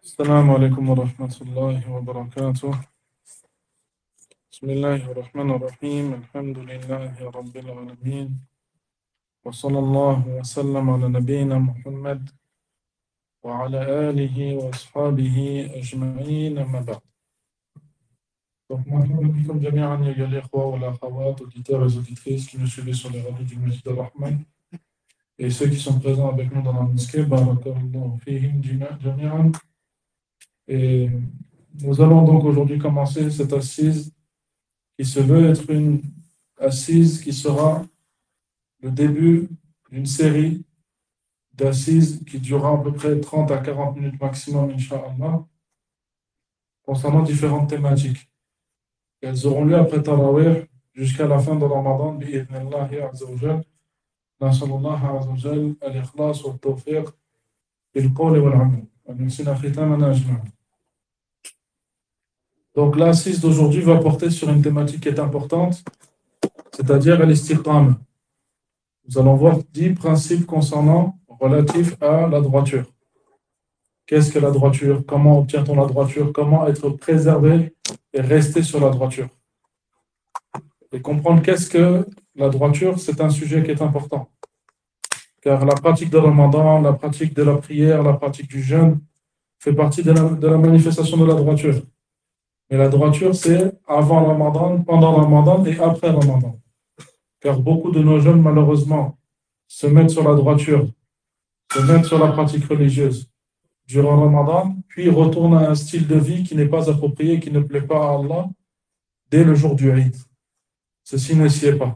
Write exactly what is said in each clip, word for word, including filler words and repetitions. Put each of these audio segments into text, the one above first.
السلام عليكم ورحمة الله وبركاته. بسم الله الرحمن الرحيم. الحمد لله رب العالمين، وصلى الله وسلم على نبينا محمد وعلى آله وأصحابه أجمعين، أما بعد. Donc, مرحبا بكم جميعا يا الإخوة والأخوات, auditeurs et auditrices qui nous suivent sur les radios du Masjid al-Rahman, et ceux qui sont présents avec nous dans la mosquée. Barakallahu fihim jami'an. Et nous allons donc aujourd'hui commencer cette assise qui se veut être une assise qui sera le début d'une série d'assises qui durera à peu près trente à quarante minutes maximum, Inch'Allah, concernant différentes thématiques. Elles auront lieu après Tarawih jusqu'à la fin de Ramadan, bi'idhnillahi azza wa jal. Nasallallahu azza wa jal al-ikhlas wa al-tawfiq bil-qawli wal-amal. Wa khitamana ajma'in. Donc l'assise d'aujourd'hui va porter sur une thématique qui est importante, c'est-à-dire al-istiqama. Nous allons voir dix principes concernant, relatifs à la droiture. Qu'est-ce que la droiture? Comment obtient-on la droiture? Comment être préservé et rester sur la droiture? Et comprendre qu'est-ce que la droiture, c'est un sujet qui est important. Car la pratique de Ramadan, la pratique de la prière, la pratique du jeûne fait partie de la, de la manifestation de la droiture. Mais la droiture, c'est avant Ramadan, pendant Ramadan et après Ramadan. Car beaucoup de nos jeunes, malheureusement, se mettent sur la droiture, se mettent sur la pratique religieuse durant Ramadan, puis retournent à un style de vie qui n'est pas approprié, qui ne plaît pas à Allah, dès le jour du Eid. Ceci ne s'y est pas.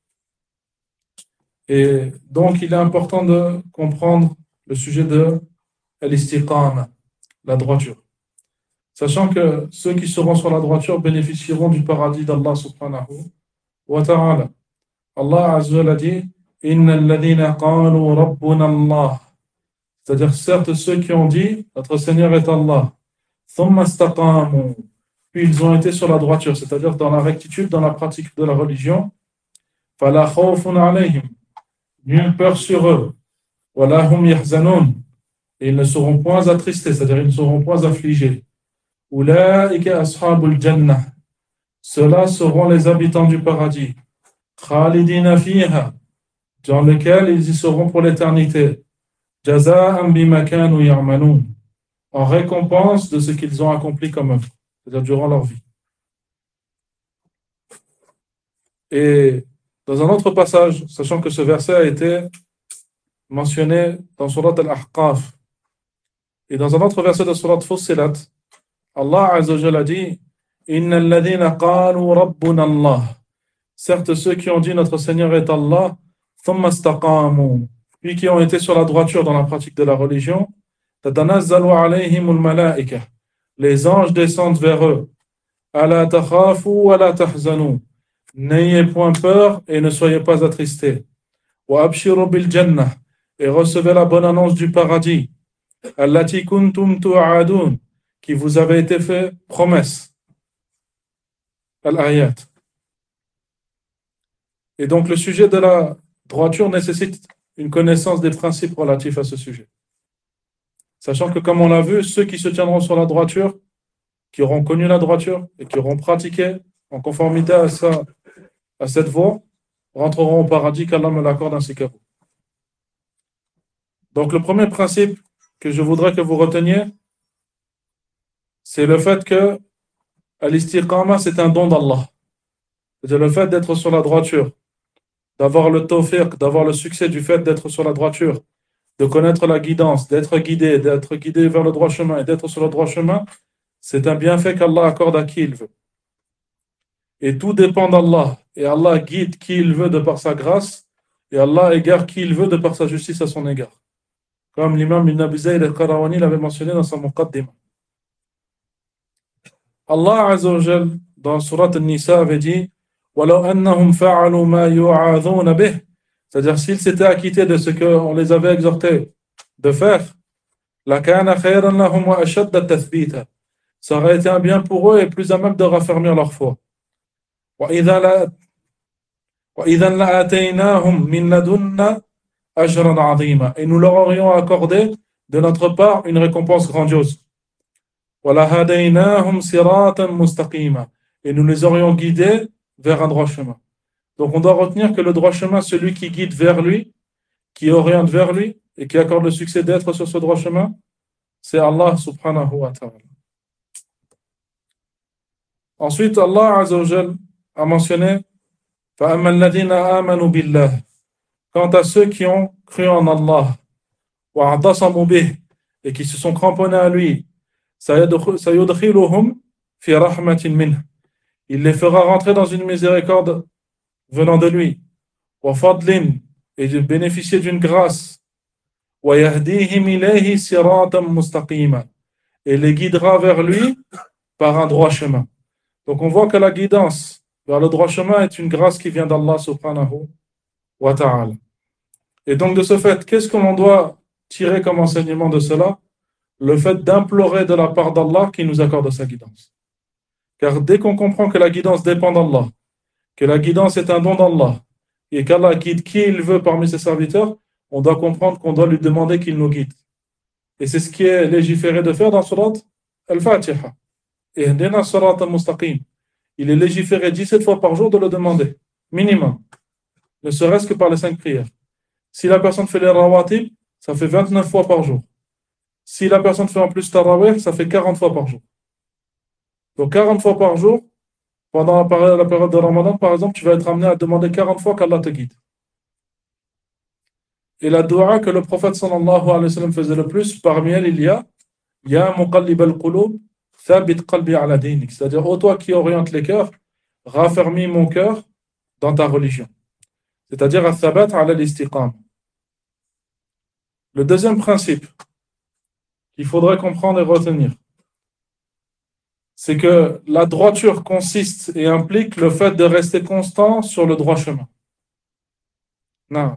Et donc, il est important de comprendre le sujet de l'istiqama, la droiture. Sachant que ceux qui seront sur la droiture bénéficieront du paradis d'Allah subhanahu wa ta'ala. Allah azza wa jalla dit Inna alladhina qalu rabbuna Allah. C'est-à-dire, certes, ceux qui ont dit notre Seigneur est Allah. Thumma istaqamu. Puis ils ont été sur la droiture, c'est-à-dire dans la rectitude, dans la pratique de la religion. Fala khawfun alayhim. Nulle peur sur eux. Wala hum yahzanun. Et ils ne seront point attristés, c'est-à-dire ils ne seront point affligés. Ulaika ashabul jannah. Ceux-là seront les habitants du paradis. Khalidina fiha. Dans lequel ils y seront pour l'éternité. Jaza'an bima kanu ya'malun. En récompense de ce qu'ils ont accompli comme œuvre, c'est-à-dire durant leur vie. Et dans un autre passage, sachant que ce verset a été mentionné dans Surat Al-Ahqaf, et dans un autre verset de Surat Fussilat, Allah Azza wa Jalla a dit Inna alladhina qalu rabbuna Allah. Certes, ceux qui ont dit notre Seigneur est Allah, thumma istaqamu, puis qui ont été sur la droiture dans la pratique de la religion, tatanazzalu alayhimul malaika. Les anges descendent vers eux. Ala takhafu wa la tahzanu. N'ayez point peur et ne soyez pas attristés. Wa abshiru bil jannah. Et recevez la bonne annonce du paradis. Allati kuntum tu'adun. Qui vous avait été fait promesse. Al-Ayat. Et donc le sujet de la droiture nécessite une connaissance des principes relatifs à ce sujet. Sachant que, comme on l'a vu, ceux qui se tiendront sur la droiture, qui auront connu la droiture et qui auront pratiqué en conformité à, ça, à cette voie, rentreront au paradis, qu'Allah me l'accorde ainsi qu'à vous. Donc le premier principe que je voudrais que vous reteniez, c'est le fait que l'istiqama, c'est un don d'Allah. C'est le fait d'être sur la droiture, d'avoir le tawfiq, d'avoir le succès du fait d'être sur la droiture, de connaître la guidance, d'être guidé, d'être guidé vers le droit chemin et d'être sur le droit chemin, c'est un bienfait qu'Allah accorde à qui il veut. Et tout dépend d'Allah. Et Allah guide qui il veut de par sa grâce, et Allah égare qui il veut de par sa justice à son égard. Comme l'imam Ibn Abi Zayd al-Qarawani l'avait mentionné dans sa Muqaddima. Allah Azza wa Jal, dans Surat An-Nisa, avait dit وَلَوْ أَنَّهُمْ فَعَلُوا مَا يُوعَظُونَ بِهِ. C'est-à-dire, s'ils s'étaient acquittés de ce qu'on les avait exhortés de faire, لَكَانَ خَيْرًا لَهُمْ وَأَشَدَّ تَثْبِيتًا. Ça aurait été un bien pour eux et plus à même de raffermir leur foi. وَإِذًا لَآتَيْنَاهُمْ مِنْ لَدُنَّا أَجْرًا عَظِيمًا. Et nous leur aurions accordé de notre part une récompense grandiose. وَلَهَدَيْنَاهُمْ صِرَاطًا مُسْتَقِيمًا. Et nous les aurions guidés vers un droit chemin. Donc on doit retenir que le droit chemin, celui qui guide vers lui, qui oriente vers lui et qui accorde le succès d'être sur ce droit chemin, c'est Allah subhanahu wa ta'ala. Ensuite, Allah Azza wa Jal a mentionné فَأَمَّا الَّذِينَ آمَنُوا بِاللَّهِ. Quant à ceux qui ont cru en Allah, وَاعْتَصَمُوا بِهِ, et qui se sont cramponnés à lui, سَيُدْخِلُهُمْ فِي رَحْمَةٍ مِّنْهِ. Il les fera rentrer dans une miséricorde venant de lui, وَفَضْلٍ, et de bénéficier d'une grâce, وَيَهْدِيهِمْ إِلَيْهِ صِرَاطًا مُسْتَقِيمًا, et les guidera vers lui par un droit chemin. Donc on voit que la guidance vers le droit chemin est une grâce qui vient d'Allah subhanahu wa ta'ala. Et donc de ce fait, qu'est-ce que l'on doit tirer comme enseignement de cela? Le fait d'implorer de la part d'Allah qui nous accorde sa guidance. Car dès qu'on comprend que la guidance dépend d'Allah, que la guidance est un don d'Allah, et qu'Allah guide qui il veut parmi ses serviteurs, on doit comprendre qu'on doit lui demander qu'il nous guide. Et c'est ce qui est légiféré de faire dans Surat Al-Fatiha. Et Ihdina Surat Al-Mustaqim. Il est légiféré dix-sept fois par jour de le demander, minimum, ne serait-ce que par les cinq prières. Si la personne fait les rawatib, ça fait vingt-neuf fois par jour. Si la personne fait en plus tarawih, ça fait quarante fois par jour. Donc quarante fois par jour, pendant la période, la période de Ramadan, par exemple, tu vas être amené à demander quarante fois qu'Allah te guide. Et la dua que le prophète sallallahu alayhi wa sallam faisait le plus, parmi elles, il y a Ya muqallib al-qulub, thabit qalbi ala dinik. C'est-à-dire, ô toi qui oriente les cœurs, raffermis mon cœur dans ta religion. C'est-à-dire, al-thabat ala l'istiqam. Le deuxième principe qu'il faudrait comprendre et retenir, c'est que la droiture consiste et implique le fait de rester constant sur le droit chemin. Non.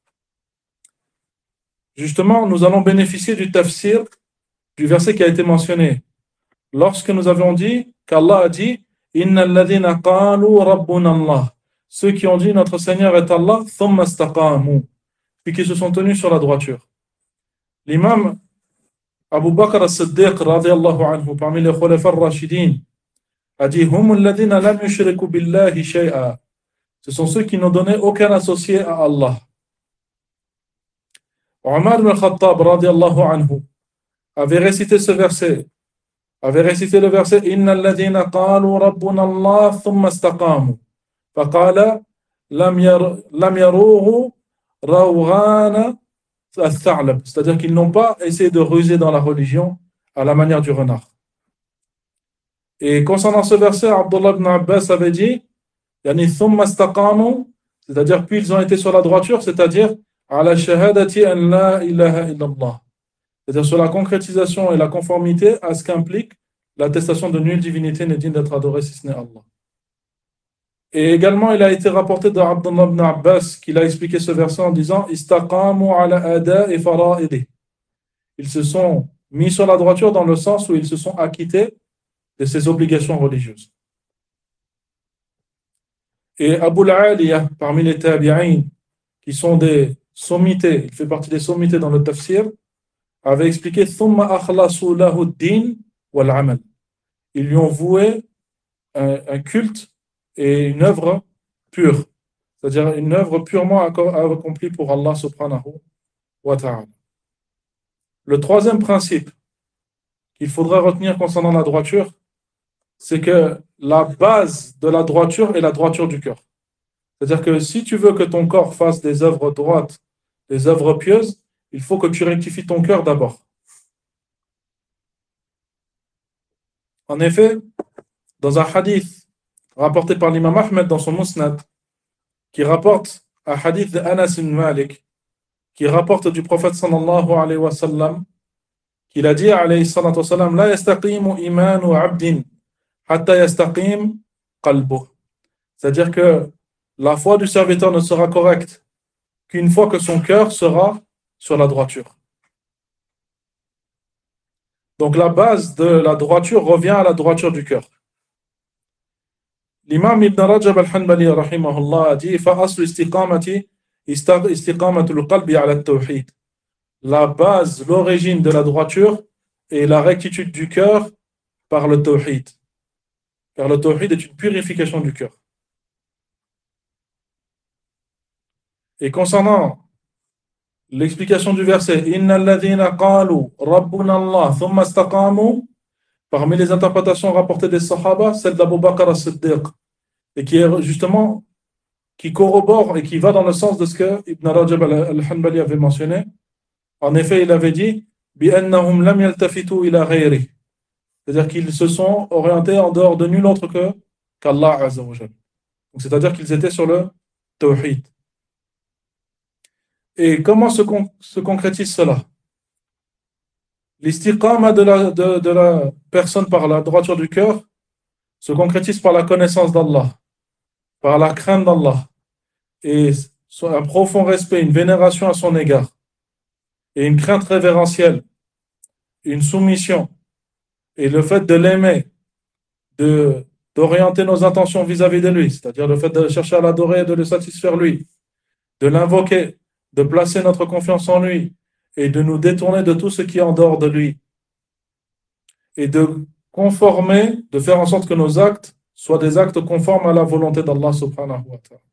Justement, nous allons bénéficier du tafsir du verset qui a été mentionné. Lorsque nous avions dit qu'Allah a dit Inna alladhina qalu rabbuna Allah. Ceux qui ont dit notre Seigneur est Allah, thumma istaqamu, puis qui se sont tenus sur la droiture. L'imam Abu Bakr as-Siddiq radiyallahu anhu, parmi les khulafa ar-rashidin, a dit Hum alladhina lam yushriku billahi shay'a. Ce sont ceux qui n'ont donné aucun associé à Allah. Omar ibn al-Khattab radiyallahu anhu avait récité ce verset, avait récité le verset Inna alladhina qalu rabbuna Allah thumma istaqamu faqala lam yarughu rawghana al-tha'lab, c'est-à-dire qu'ils n'ont pas essayé de ruser dans la religion à la manière du renard. Et concernant ce verset, Abdullah ibn Abbas avait dit yani thumma istaqamu, c'est-à-dire puis ils ont été sur la droiture, c'est-à-dire ala shahadati an la ilaha illallah, c'est-à-dire sur la concrétisation et la conformité à ce qu'implique l'attestation de nulle divinité n'est digne d'être adorée si ce n'est Allah. Et également, il a été rapporté d'Abdullah ibn Abbas qu'il a expliqué ce verset en disant Istaqamu ala ada et fara'idi. Ils se sont mis sur la droiture dans le sens où ils se sont acquittés de ses obligations religieuses. Et Abu al-Aliya, parmi les tabi'in, qui sont des sommités, il fait partie des sommités dans le tafsir, avait expliqué Thumma akhlasu lahu ad-din wal amal. Ils lui ont voué un, un culte et une œuvre pure, c'est-à-dire une œuvre purement accomplie pour Allah subhanahu wa ta'ala. Le troisième principe qu'il faudra retenir concernant la droiture, c'est que la base de la droiture est la droiture du cœur. C'est-à-dire que si tu veux que ton corps fasse des œuvres droites, des œuvres pieuses, il faut que tu rectifies ton cœur d'abord. En effet, dans un hadith rapporté par l'imam Ahmed dans son Musnad, qui rapporte un hadith d'Anas ibn Malik, qui rapporte du prophète sallallahu alayhi wa sallam, qu'il a dit alayhi salatu wa sallam, La yastaqimu imanu abdin hatta yastaqim qalbuh. C'est-à-dire que la foi du serviteur ne sera correcte qu'une fois que son cœur sera sur la droiture. Donc la base de la droiture revient à la droiture du cœur. L'imam Ibn Rajab al-Hanbali rahimahullah a dit فَأَصْلُ istiqamati istiqamatul qalbi ala at-tawhid. La base, l'origine de la droiture et la rectitude du cœur par le tawhid. Car le tawhid est une purification du cœur. Et concernant l'explication du verset, Inna alladhina qalu rabbuna Allah thumma istaqamu, parmi les interprétations rapportées des Sahaba, celle d'Abu Bakr as-Siddiq, et qui est justement, qui corrobore et qui va dans le sens de ce que Ibn Rajab al-Hanbali avait mentionné. En effet, il avait dit, bi'annahum lam yaltafitu ila ghayri, c'est-à-dire qu'ils se sont orientés en dehors de nul autre que qu'Allah Azza wa Jal. Donc, c'est-à-dire qu'ils étaient sur le tawhid. Et comment se, con- se concrétise cela? L'istiqama de la, de, de la personne par la droiture du cœur se concrétise par la connaissance d'Allah, par la crainte d'Allah, et un profond respect, une vénération à son égard, et une crainte révérentielle, une soumission, et le fait de l'aimer, de, d'orienter nos intentions vis-à-vis de lui, c'est-à-dire le fait de chercher à l'adorer et de le satisfaire lui, de l'invoquer, de placer notre confiance en lui, et de nous détourner de tout ce qui est en dehors de lui, et de conformer, de faire en sorte que nos actes soient des actes conformes à la volonté d'Allah subhanahu wa ta'ala.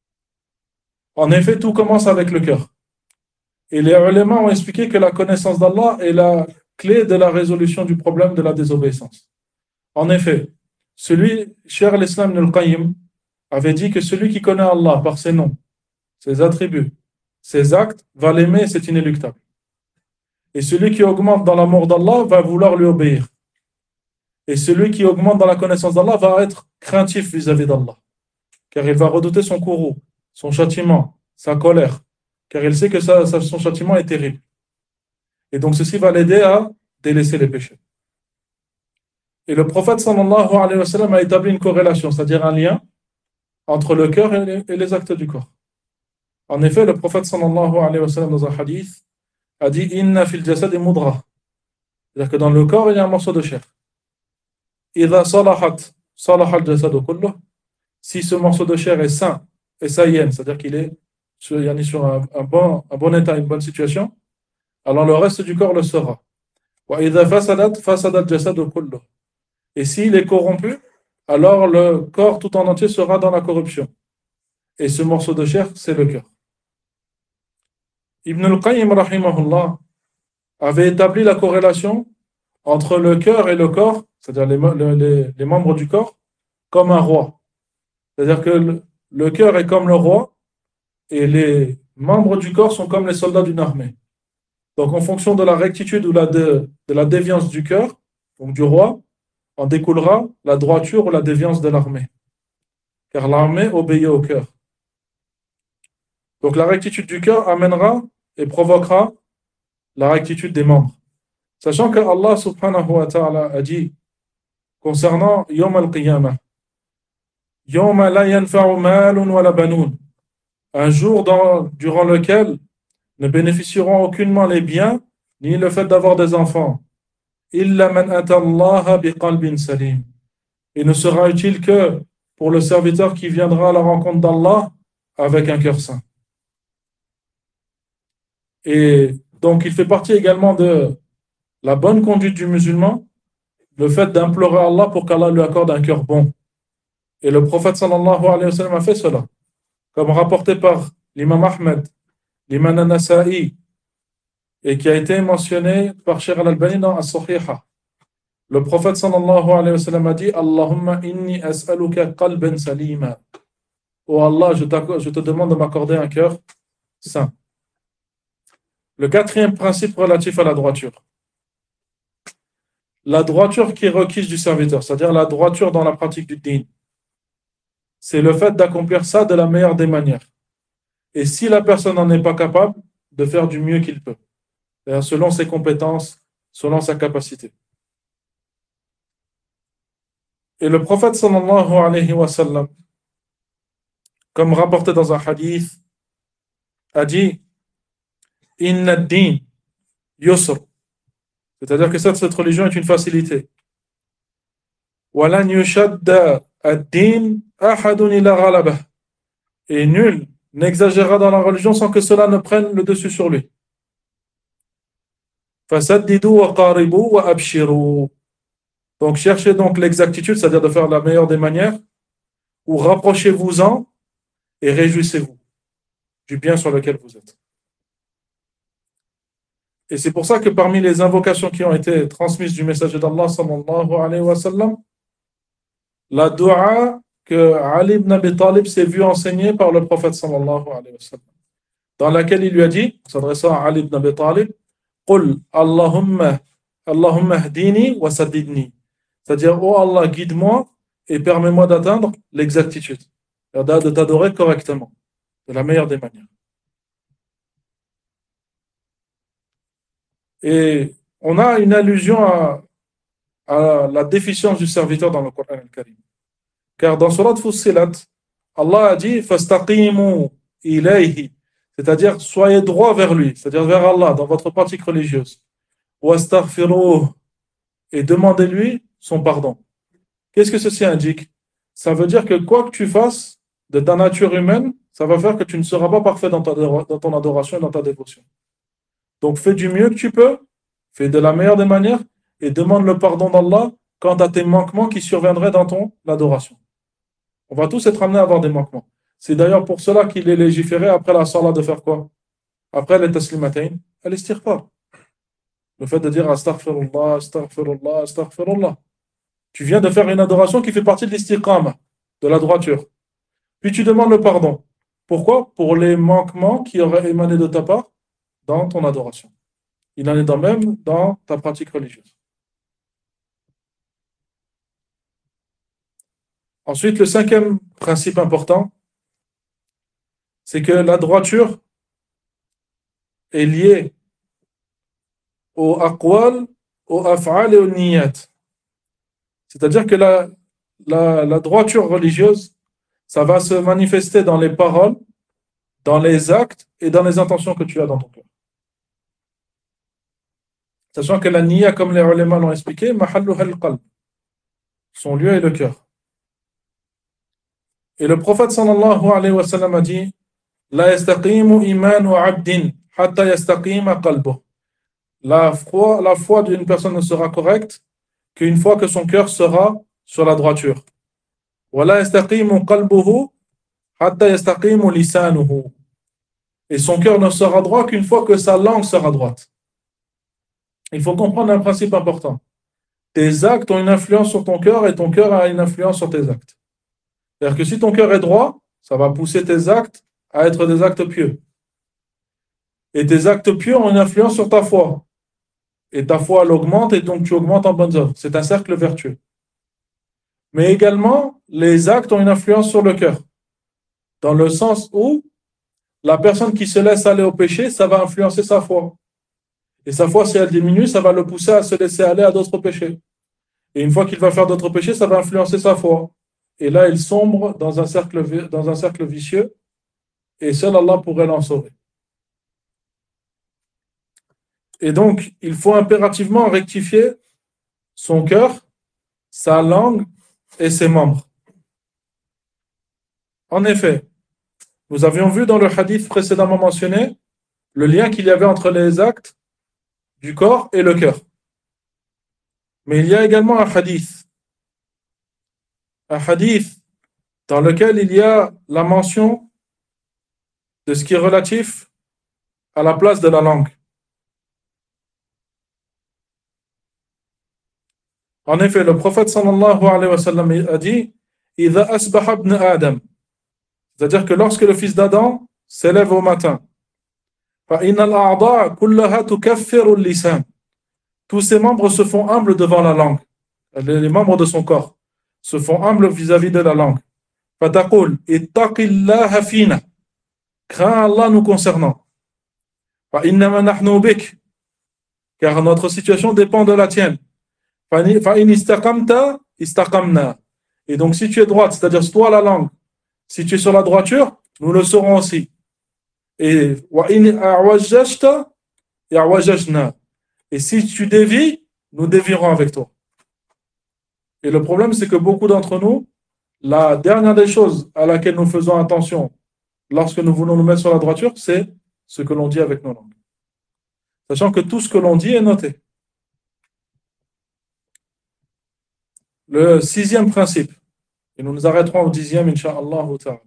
En effet, tout commence avec le cœur. Et les ulama ont expliqué que la connaissance d'Allah est la clé de la résolution du problème de la désobéissance. En effet, celui, Cheikh al-Islam Ibn al-Qayyim, avait dit que celui qui connaît Allah par ses noms, ses attributs, ses actes, va l'aimer, c'est inéluctable. Et celui qui augmente dans l'amour d'Allah va vouloir lui obéir. Et celui qui augmente dans la connaissance d'Allah va être craintif vis-à-vis d'Allah. Car il va redouter son courroux, son châtiment, sa colère. Car il sait que ça, ça, son châtiment est terrible. Et donc ceci va l'aider à délaisser les péchés. Et le prophète sallallahu alayhi wa sallam a établi une corrélation, c'est-à-dire un lien entre le cœur et les, et les actes du corps. En effet, le prophète sallallahu alayhi wa sallam dans un hadith a dit Inna fil jasadi mudra, c'est-à-dire que dans le corps il y a un morceau de chair. Idha salahat salaha al-jasadu kulluh, si ce morceau de chair est sain et saïen, c'est-à-dire qu'il est sur, il est sur un, un, bon, un bon état, une bonne situation, alors le reste du corps le sera. Wa idha fasadat fasada al-jasadu kulluh, et s'il est corrompu, alors le corps tout en entier sera dans la corruption. Et ce morceau de chair, c'est le cœur. Ibn al-Qayyim rahimahullah avait établi la corrélation entre le cœur et le corps, c'est-à-dire les, les, les membres du corps, comme un roi. C'est-à-dire que le, le cœur est comme le roi et les membres du corps sont comme les soldats d'une armée. Donc en fonction de la rectitude ou la de, de la déviance du cœur, donc du roi, en découlera la droiture ou la déviance de l'armée. Car l'armée obéit au cœur. Donc la rectitude du cœur amènera et provoquera la rectitude des membres. Sachant que Allah subhanahu wa ta'ala a dit concernant Yawm al-Qiyamah, Yawma la yanfa'u malun wa la banoun, un jour dans, durant lequel ne bénéficieront aucunement les biens ni le fait d'avoir des enfants. Illa man ata Allah biqalbin salim. Il ne sera utile que pour le serviteur qui viendra à la rencontre d'Allah avec un cœur saint. Et donc il fait partie également de la bonne conduite du musulman, le fait d'implorer Allah pour qu'Allah lui accorde un cœur bon. Et le prophète sallallahu alayhi wa sallam a fait cela, comme rapporté par l'imam Ahmed, l'imam An-Nasa'i, et qui a été mentionné par Cheikh Al-Albani dans As-Sahiha. Le prophète sallallahu alayhi wa sallam a dit Allahumma inni as'aluka qalban salima. Oh Allah, je, je te demande de m'accorder un cœur saint. Le quatrième principe relatif à la droiture. La droiture qui est requise du serviteur, c'est-à-dire la droiture dans la pratique du din, c'est le fait d'accomplir ça de la meilleure des manières. Et si la personne n'en est pas capable, de faire du mieux qu'il peut, selon ses compétences, selon sa capacité. Et le prophète sallallahu alayhi wa sallam, comme rapporté dans un hadith, a dit Inna ad-din yusr, c'est-à-dire que cette, cette religion est une facilité. Walan yushadda ad-din ahadun ila ghalabah, et nul n'exagérera dans la religion sans que cela ne prenne le dessus sur lui. Fasaddidu wa qaribu wa abshiru, Donc cherchez donc l'exactitude, c'est-à-dire de faire la meilleure des manières, ou rapprochez-vous-en et réjouissez-vous du bien sur lequel vous êtes. Et c'est pour ça que parmi les invocations qui ont été transmises du messager d'Allah sallallahu alayhi wa sallam, la dua que Ali ibn Abi Talib s'est vu enseigner par le prophète sallallahu alayhi wa sallam, dans laquelle il lui a dit, s'adressant à Ali ibn Abi Talib, Qul Allahumma, Allahumma hdini wa sadidni. C'est-à-dire, oh Allah, guide-moi et permets-moi d'atteindre l'exactitude, de t'adorer correctement, de la meilleure des manières. Et on a une allusion à, à la déficience du serviteur dans le Coran al-Karim. Car dans Surat Fussilat, Allah a dit Fastaqimu ilayhi, c'est-à-dire soyez droit vers lui, c'est-à-dire vers Allah dans votre pratique religieuse. Wastaghfiruh, et demandez-lui son pardon. Qu'est-ce que ceci indique? Ça veut dire que quoi que tu fasses de ta nature humaine, ça va faire que tu ne seras pas parfait dans, ta, dans ton adoration et dans ta dévotion. Donc fais du mieux que tu peux, fais de la meilleure des manières et demande le pardon d'Allah quant à tes manquements qui surviendraient dans ton adoration. On va tous être amenés à avoir des manquements. C'est d'ailleurs pour cela qu'il est légiféré après la salat de faire quoi? Après les taslimatayn, al-istighfar. Le fait de dire astaghfirullah, astaghfirullah, astaghfirullah. Tu viens de faire une adoration qui fait partie de l'istiqama, de la droiture. Puis tu demandes le pardon. Pourquoi? Pour les manquements qui auraient émané de ta part dans ton adoration. Il en est de même dans ta pratique religieuse. Ensuite, le cinquième principe important, c'est que la droiture est liée au aqwal, au af'al et au niyat. C'est-à-dire que la, la, la droiture religieuse, ça va se manifester dans les paroles, dans les actes et dans les intentions que tu as dans ton cœur. Sachant que la niya, comme les ulama l'ont expliqué, mahalluha al-qalb. Son lieu est le cœur. Et le prophète sallallahu alayhi wa sallam a dit La yastaqimu imanu abdin hatta yastaqima qalbuh. La foi, la foi d'une personne ne sera correcte qu'une fois que son cœur sera sur la droiture. Wa la yastaqimu qalbuhu hatta yastaqimu lisanuhu. Et son cœur ne sera droit qu'une fois que sa langue sera droite. Il faut comprendre un principe important. Tes actes ont une influence sur ton cœur et ton cœur a une influence sur tes actes. C'est-à-dire que si ton cœur est droit, ça va pousser tes actes à être des actes pieux. Et tes actes pieux ont une influence sur ta foi. Et ta foi, elle augmente et donc tu augmentes en bonnes œuvres. C'est un cercle vertueux. Mais également, les actes ont une influence sur le cœur. Dans le sens où la personne qui se laisse aller au péché, ça va influencer sa foi. Et sa foi, si elle diminue, ça va le pousser à se laisser aller à d'autres péchés. Et une fois qu'il va faire d'autres péchés, ça va influencer sa foi. Et là, il sombre dans un cercle, dans un cercle vicieux. Et seul Allah pourrait l'en sauver. Et donc, il faut impérativement rectifier son cœur, sa langue et ses membres. En effet, nous avions vu dans le hadith précédemment mentionné le lien qu'il y avait entre les actes du corps et le cœur. Mais il y a également un hadith. Un hadith dans lequel il y a la mention de ce qui est relatif à la place de la langue. En effet, le prophète sallallahu alayhi wa sallam a dit إِذَا أَسْبَحَ ابْنُ آدَمَ, c'est-à-dire que lorsque le fils d'Adam s'élève au matin, فَإِنَّ الْأَعْضَاءَ كُلَّهَا تُكَفِّرُ اللِّسَانَ, tous ses membres se font humbles devant la langue. Les membres de son corps se font humbles vis-à-vis de la langue. فَتَقُولْ اتَّقِ اللَّهَ فِينَا, crains Allah nous concernant. فَإِنَّمَا نَحْنُ بِكَ, car notre situation dépend de la tienne. فَإِنِ اسْتَقَمْتَ اسْتَقَمْنَا, et donc si tu es droite, c'est-à-dire toi la langue, si tu es sur la droiture, nous le serons aussi. Et وَإِنِ أَعْوَجَّجْتَ يَعْوَجَجْنَا, et si tu dévies, nous dévierons avec toi. Et le problème, c'est que beaucoup d'entre nous, la dernière des choses à laquelle nous faisons attention lorsque nous voulons nous mettre sur la droiture, c'est ce que l'on dit avec nos langues. Sachant que tout ce que l'on dit est noté. Le sixième principe, et nous nous arrêterons au dixième, Inch'Allah ta'ala.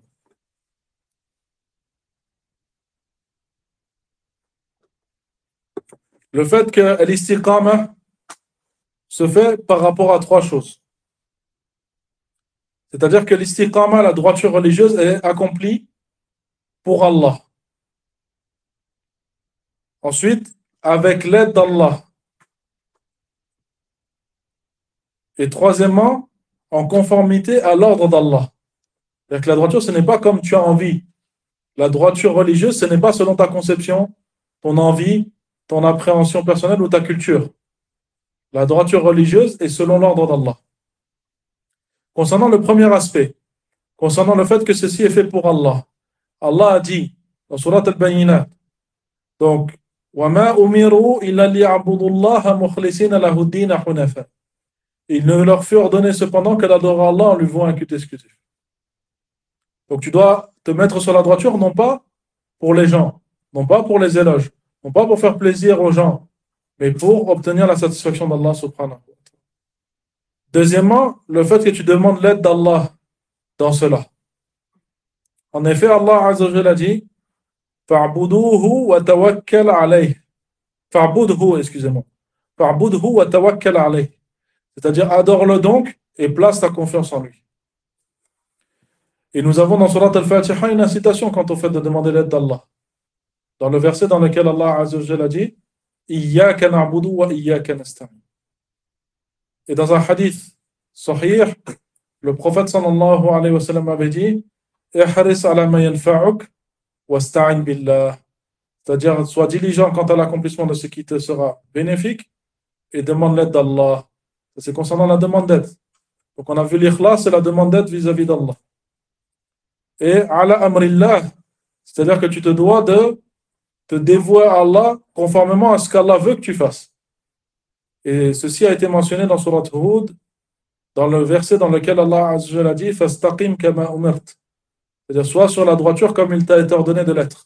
Le fait que l'istiqama se fait par rapport à trois choses. C'est-à-dire que l'istiqama, la droiture religieuse, est accomplie pour Allah. Ensuite, avec l'aide d'Allah. Et troisièmement, en conformité à l'ordre d'Allah. C'est-à-dire que la droiture, ce n'est pas comme tu as envie. La droiture religieuse, ce n'est pas selon ta conception, ton envie, ton appréhension personnelle ou ta culture. La droiture religieuse est selon l'ordre d'Allah. Concernant le premier aspect, concernant le fait que ceci est fait pour Allah, Allah a dit dans Surat Al-Bayyinat, donc, وَمَا أُمِرُوا إِلَّا لِيَعْبُدُوا اللَّهَ مُخْلِصِينَ لَهُ الدِّينَ حُنَفًا. Il ne leur fut ordonné cependant que d'adorer Allah en lui vouant un culte exclusif. Donc tu dois te mettre sur la droiture, non pas pour les gens, non pas pour les éloges, non pas pour faire plaisir aux gens, mais pour obtenir la satisfaction d'Allah subhanahu wa ta'ala. Deuxièmement, le fait que tu demandes l'aide d'Allah dans cela. En effet, Allah Azza wa Jalla a dit Fa'buduhu wa tawakkal alayh. Fa'budhu, excusez-moi. Fa'budhu wa tawakkal alayh. C'est-à-dire, adore-le donc et place ta confiance en lui. Et nous avons dans Surat Al-Fatiha une incitation quant au fait de demander l'aide d'Allah. Dans le verset dans lequel Allah Azza wa Jalla dit Iyyaka na'budu wa iyyaka nasta'in. Et dans un hadith sahih, le prophète sallallahu alayhi wa sallam avait dit Ihris ala ma yanfa'uk wasta'in billah. C'est-à-dire, sois diligent quant à l'accomplissement de ce qui te sera bénéfique et demande l'aide d'Allah. C'est concernant la demande d'aide. Donc on a vu l'ikhlas, c'est la demande d'aide vis-à-vis d'Allah. Et ala amrillah, c'est-à-dire que tu te dois de te dévouer à Allah conformément à ce qu'Allah veut que tu fasses. Et ceci a été mentionné dans Surat Hud, dans le verset dans lequel Allah Azza wa Jalla dit Fastaqim kama umirt. C'est-à-dire, sois sur la droiture comme il t'a été ordonné de l'être.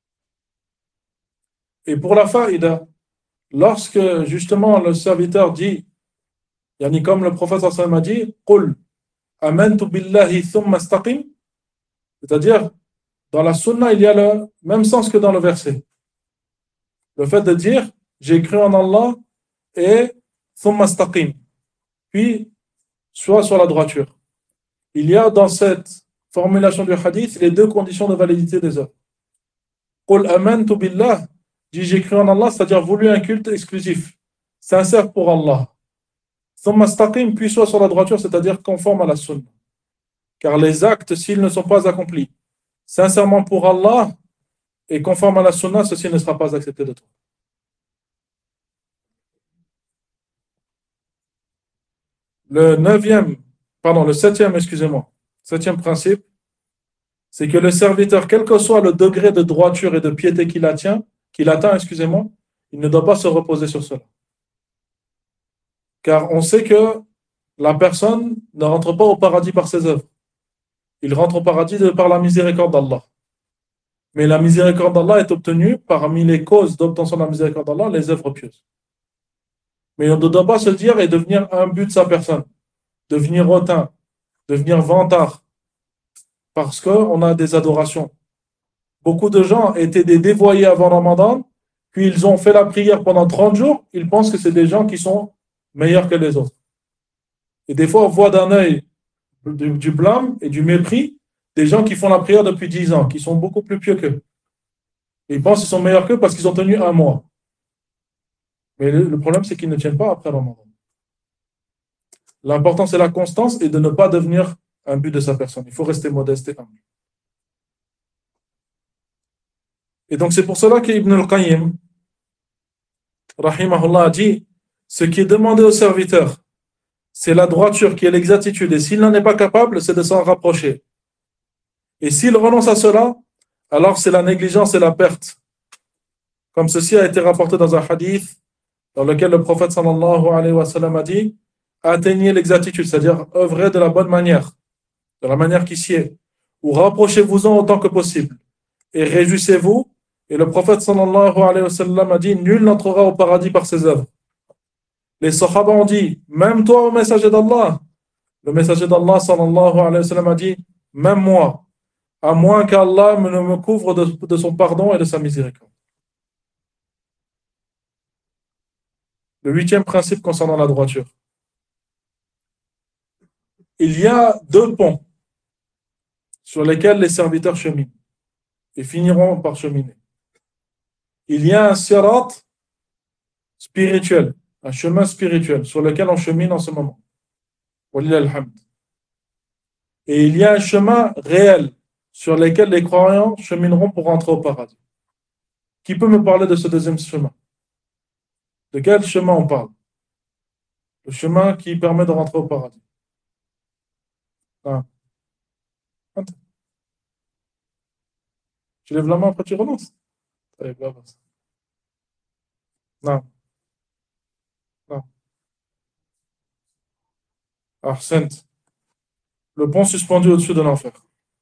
Et pour la faïda, lorsque justement le serviteur dit, yani comme le prophète sallallahu alayhi wa sallam a dit, Qul amantu billahi thumma istaqim, c'est-à-dire, dans la sunna, il y a le même sens que dans le verset. Le fait de dire, j'ai cru en Allah et thumma istaqim, puis sois sur la droiture. Il y a dans cette formulation du hadith les deux conditions de validité des œuvres. Qul amantu billah, dit j'ai cru en Allah, c'est-à-dire voulu un culte exclusif, sincère pour Allah. Thumma istaqim, puis sois sur la droiture, c'est-à-dire conforme à la sunna. Car les actes, s'ils ne sont pas accomplis sincèrement pour Allah et conforme à la sunna, ceci ne sera pas accepté de toi. Le neuvième, pardon, le septième, excusez-moi, septième principe, c'est que le serviteur, quel que soit le degré de droiture et de piété qu'il atteint, qu'il atteint, excusez-moi, il ne doit pas se reposer sur cela. Car on sait que la personne ne rentre pas au paradis par ses œuvres. Il rentre au paradis de par la miséricorde d'Allah. Mais la miséricorde d'Allah est obtenue parmi les causes d'obtention de la miséricorde d'Allah, les œuvres pieuses. Mais on ne doit pas se dire et devenir un but de sa personne, devenir hautain, devenir vantard, parce qu'on a des adorations. Beaucoup de gens étaient des dévoyés avant Ramadan, puis ils ont fait la prière pendant trente jours, ils pensent que c'est des gens qui sont meilleurs que les autres. Et des fois, on voit d'un œil du, du blâme et du mépris des gens qui font la prière depuis dix ans, qui sont beaucoup plus pieux qu'eux. Ils pensent qu'ils sont meilleurs qu'eux parce qu'ils ont tenu un mois. Mais le, le problème, c'est qu'ils ne tiennent pas après Ramadan. L'important, c'est la constance et de ne pas devenir un but de sa personne. Il faut rester modeste et humble. Et donc, c'est pour cela qu'Ibn al-Qayyim, rahimahullah, a dit ce qui est demandé au serviteur, c'est la droiture qui est l'exactitude. Et s'il n'en est pas capable, c'est de s'en rapprocher. Et s'il renonce à cela, alors c'est la négligence et la perte. Comme ceci a été rapporté dans un hadith dans lequel le prophète sallallahu alayhi wa sallam a dit atteignez l'exactitude, c'est-à-dire œuvrez de la bonne manière, de la manière qui sied, ou rapprochez-vous-en autant que possible, et réjouissez-vous. Et le prophète sallallahu alayhi wa sallam a dit nul n'entrera au paradis par ses œuvres. Les Sahaba ont dit même toi, ô messager d'Allah, Le messager d'Allah sallallahu alayhi wa sallam a dit, même moi, à moins qu'Allah ne me couvre de, de son pardon et de sa miséricorde. Le huitième principe concernant la droiture. Il y a deux ponts sur lesquels les serviteurs cheminent et finiront par cheminer. Il y a un sirat spirituel, un chemin spirituel sur lequel on chemine en ce moment. Et il y a un chemin réel sur lequel les croyants chemineront pour rentrer au paradis. Qui peut me parler de ce deuxième chemin? De quel chemin on parle? Le chemin qui permet de rentrer au paradis. Ah. Tu lèves la main, après tu renonces. Non. Non. Ahsant. Le pont suspendu au-dessus de l'enfer.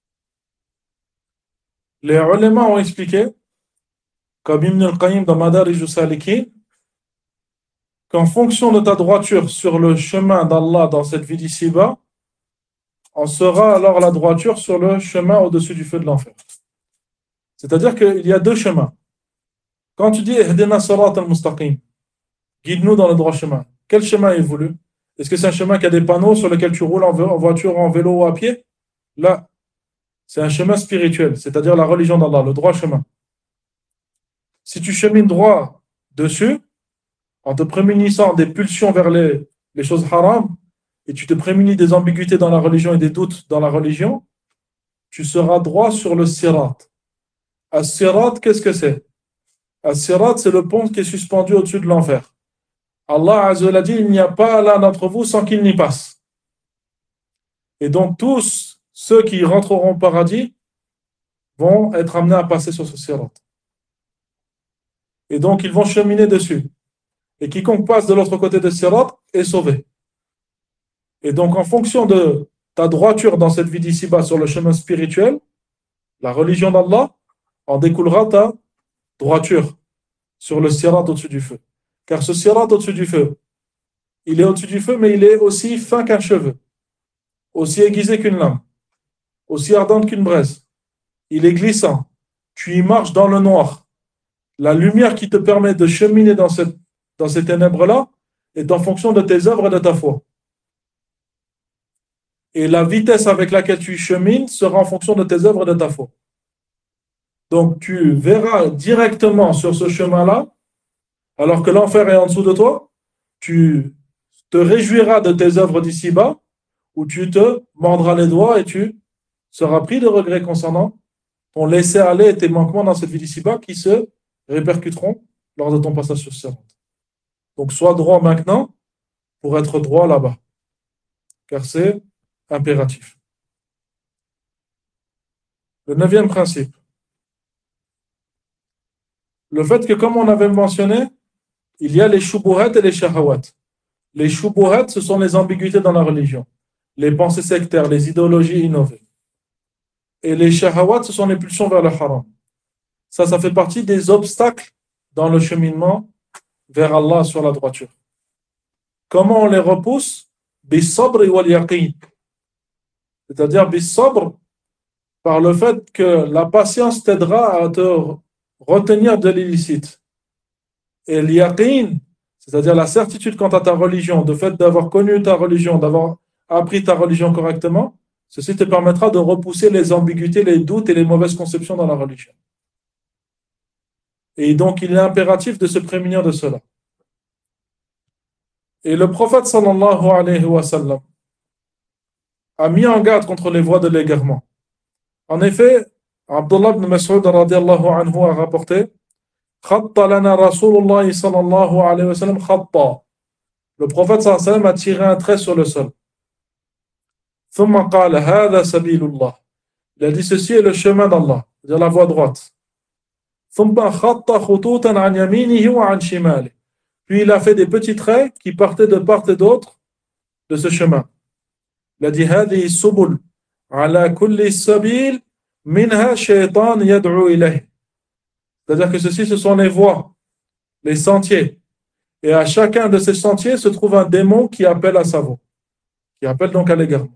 Les ulama ont expliqué, comme Ibn al-Qayyim dans Madarij al-Salikin, qu'en fonction de ta droiture sur le chemin d'Allah dans cette vie d'ici-bas, on sera alors la droiture sur le chemin au-dessus du feu de l'enfer. C'est-à-dire qu'il y a deux chemins. Quand tu dis Ihdina sirat al-mustaqim, guide-nous dans le droit chemin, quel chemin est voulu? Est-ce que c'est un chemin qui a des panneaux sur lesquels tu roules en voiture, en vélo ou à pied? Là, c'est un chemin spirituel, c'est-à-dire la religion d'Allah, le droit chemin. Si tu chemines droit dessus, en te prémunissant des pulsions vers les, les choses haram, et tu te prémunis des ambiguïtés dans la religion et des doutes dans la religion, tu seras droit sur le sirat. As-sirat, qu'est-ce que c'est? As-sirat, c'est le pont qui est suspendu au-dessus de l'enfer. Allah Azza wa Jalla dit, il n'y a pas l'un d'entre vous sans qu'il n'y passe. Et donc tous ceux qui rentreront au paradis vont être amenés à passer sur ce sirat. Et donc ils vont cheminer dessus. Et quiconque passe de l'autre côté de sirat est sauvé. Et donc en fonction de ta droiture dans cette vie d'ici-bas sur le chemin spirituel, la religion d'Allah, en découlera ta droiture sur le sirat au-dessus du feu. Car ce sirat au-dessus du feu, il est au-dessus du feu, mais il est aussi fin qu'un cheveu, aussi aiguisé qu'une lame, aussi ardente qu'une braise. Il est glissant. Tu y marches dans le noir. La lumière qui te permet de cheminer dans, cette, dans ces ténèbres-là est en fonction de tes œuvres et de ta foi. Et la vitesse avec laquelle tu chemines sera en fonction de tes œuvres et de ta foi. Donc tu verras directement sur ce chemin-là, alors que l'enfer est en dessous de toi, tu te réjouiras de tes œuvres d'ici-bas, où tu te mordras les doigts et tu seras pris de regrets concernant ton laisser-aller et tes manquements dans cette vie d'ici-bas qui se répercuteront lors de ton passage sur ce sirat. Donc sois droit maintenant pour être droit là-bas, car c'est impératif. Le neuvième principe. Le fait que, comme on avait mentionné, il y a les shubuhat et les shahawat. Les shubuhat, ce sont les ambiguïtés dans la religion, les pensées sectaires, les idéologies innovées. Et les shahawat, ce sont les pulsions vers le haram. Ça, ça fait partie des obstacles dans le cheminement vers Allah sur la droiture. Comment on les repousse? Bis-sabr wal yaqin. C'est-à-dire bis-sabr, par le fait que la patience t'aidera à te retenir de l'illicite. Et l'yaqin, c'est-à-dire la certitude quant à ta religion, de fait d'avoir connu ta religion, d'avoir appris ta religion correctement, ceci te permettra de repousser les ambiguïtés, les doutes et les mauvaises conceptions dans la religion. Et donc il est impératif de se prémunir de cela. Et le prophète sallallahu alayhi wa sallam a mis en garde contre les voies de l'égarement. En effet, Abdullah ibn Mas'ud radiyallahu anhu a rapporté Khatta lana Rasulullah sallallahu alayhi wa sallam khatta. Le prophète sallallahu alayhi wa sallam a tiré un trait sur le sol. Thumma qala hadha sabilullah. Il a dit ceci est le chemin d'Allah, c'est-à-dire la voie droite. Thumma khatta khututan an yaminihi wa an shimalihi. Puis il a fait des petits traits qui partaient de part et d'autre de ce chemin. Il a dit hadhihi subul ala kulli sabil minha shaytan yad'u ilayh. C'est-à-dire que ceci, ce sont les voies, les sentiers. Et à chacun de ces sentiers se trouve un démon qui appelle à sa voie, qui appelle donc à l'égarement.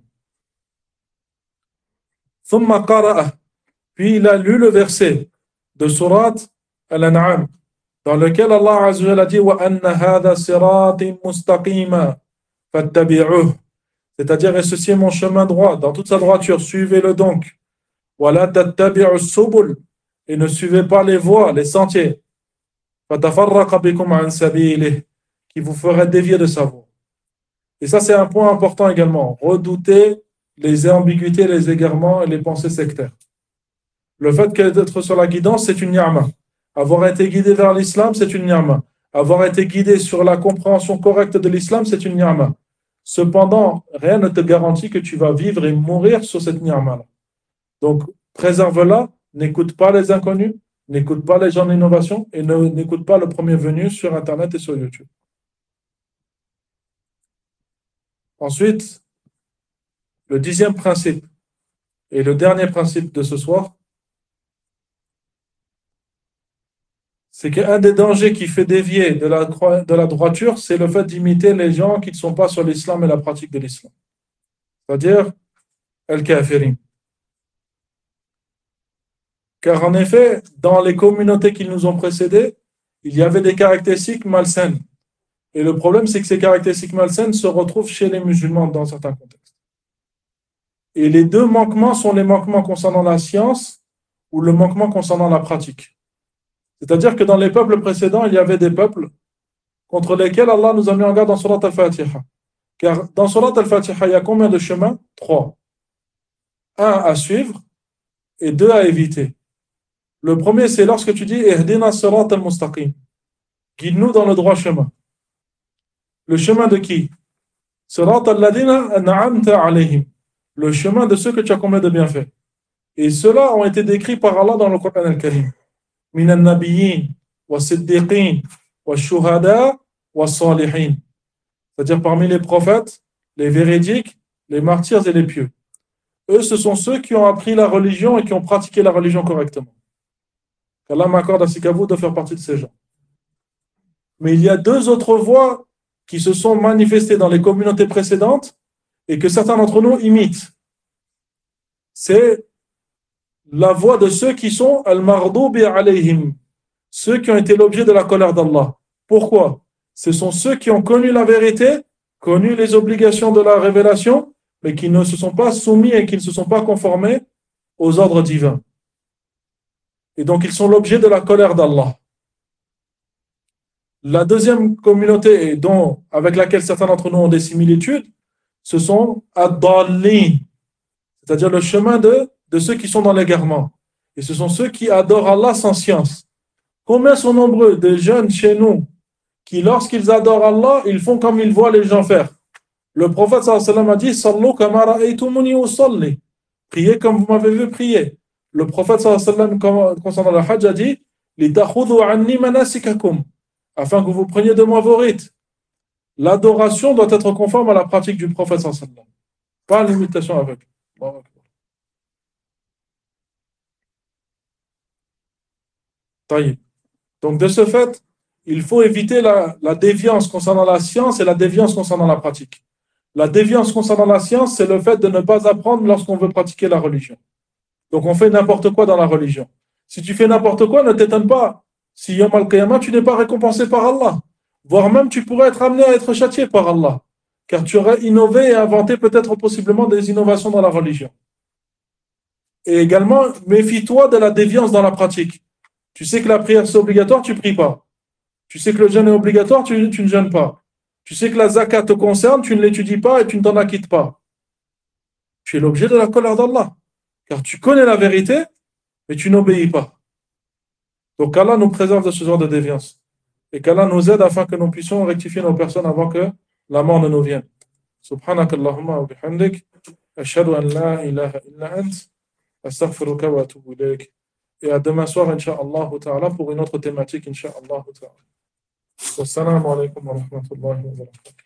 ثم قرأ, puis il a lu le verset de Surat Al-An'am, dans lequel Allah Azza wa Jalla a dit وَأَنَّ هَذَا صِرَاطٍ مُسْتَقِيمًا فَاتَّبِعُوهُ, c'est-à-dire, et ceci est mon chemin droit, dans toute sa droiture, suivez-le donc. وَلَا تَتَّبِعُوا السُّبُلَ, et ne suivez pas les voies, les sentiers. فَتَفَرَّقَ بِكُمْ عَنْ سَبِيلِهِ, qui vous ferait dévier de sa voie. Et ça, c'est un point important également. Redoutez les ambiguïtés, les égarements et les pensées sectaires. Le fait d'être sur la guidance, c'est une ni'ma. Avoir été guidé vers l'islam, c'est une ni'ma. Avoir été guidé sur la compréhension correcte de l'islam, c'est une ni'ma. Cependant, rien ne te garantit que tu vas vivre et mourir sur cette ni'ma-là. Donc, préserve-la, n'écoute pas les inconnus, n'écoute pas les gens d'innovation et ne, n'écoute pas le premier venu sur Internet et sur YouTube. Ensuite, le dixième principe et le dernier principe de ce soir, c'est qu'un des dangers qui fait dévier de la, de la droiture, c'est le fait d'imiter les gens qui ne sont pas sur l'islam et la pratique de l'islam. C'est-à-dire, al-kafirin. Car en effet, dans les communautés qui nous ont précédés, il y avait des caractéristiques malsaines. Et le problème, c'est que ces caractéristiques malsaines se retrouvent chez les musulmans dans certains contextes. Et les deux manquements sont les manquements concernant la science ou le manquement concernant la pratique. C'est-à-dire que dans les peuples précédents, il y avait des peuples contre lesquels Allah nous a mis en garde dans Surat Al-Fatiha. Car dans Surat Al-Fatiha, il y a combien de chemins? Trois. Un à suivre et deux à éviter. Le premier, c'est lorsque tu dis Ihdina Sirat al-Mustaqim. Guide-nous dans le droit chemin. Le chemin de qui? Sirat al-Ladina an'amta alayhim. Le chemin de ceux que tu as comblés de bienfaits. Et ceux-là ont été décrits par Allah dans le Coran al-Karim. Min al-Nabiyyin, wa Siddiqin, wa Shuhada, wa Salihin. C'est-à-dire parmi les prophètes, les véridiques, les martyrs et les pieux. Eux, ce sont ceux qui ont appris la religion et qui ont pratiqué la religion correctement. Qu'Allah m'accorde ainsi qu'à vous de faire partie de ces gens. Mais il y a deux autres voies qui se sont manifestées dans les communautés précédentes et que certains d'entre nous imitent. C'est la voie de ceux qui sont al-mardoubi alayhim, ceux qui ont été l'objet de la colère d'Allah. Pourquoi? Ce sont ceux qui ont connu la vérité, connu les obligations de la révélation, mais qui ne se sont pas soumis et qui ne se sont pas conformés aux ordres divins. Et donc, ils sont l'objet de la colère d'Allah. La deuxième communauté dont, avec laquelle certains d'entre nous ont des similitudes, ce sont ad-dallin, c'est-à-dire le chemin de, de ceux qui sont dans l'égarement. Et ce sont ceux qui adorent Allah sans science. Combien sont nombreux de jeunes chez nous qui, lorsqu'ils adorent Allah, ils font comme ils voient les gens faire. Le prophète sallallahu alayhi wa sallam a dit « Sallu kama ra'aytumuni usalli » Priez comme vous m'avez vu prier. Le prophète sallallahu alayhi wa sallam, concernant le hajj, a dit « Litakhudhu anni manasikakum » afin que vous preniez de moi vos rites. L'adoration doit être conforme à la pratique du prophète sallallahu alayhi wa sallam. Pas l'imitation avec. Donc de ce fait, il faut éviter la, la déviance concernant la science et la déviance concernant la pratique. La déviance concernant la science, c'est le fait de ne pas apprendre lorsqu'on veut pratiquer la religion. Donc on fait n'importe quoi dans la religion. Si tu fais n'importe quoi, ne t'étonne pas. Si Yom al-Qiyamah, tu n'es pas récompensé par Allah. Voire même tu pourrais être amené à être châtié par Allah. Car tu aurais innové et inventé peut-être possiblement des innovations dans la religion. Et également, méfie-toi de la déviance dans la pratique. Tu sais que la prière c'est obligatoire, tu ne pries pas. Tu sais que le jeûne est obligatoire, tu, tu ne jeûnes pas. Tu sais que la zakat te concerne, tu ne l'étudies pas et tu ne t'en acquittes pas. Tu es l'objet de la colère d'Allah. Car tu connais la vérité, mais tu n'obéis pas. Donc Allah nous préserve de ce genre de déviance. Et qu'Allah nous aide afin que nous puissions rectifier nos personnes avant que la mort ne nous vienne. Subhanakallahumma wa bihamdik. Ashhadu an la ilaha illa ant. Astaghfiruka wa atubu ilayk. Et à demain soir, Inch'Allah ta'ala, pour une autre thématique, Inch'Allah ta'ala. Wassalamu alaikum wa rahmatullahi wa barakatuh.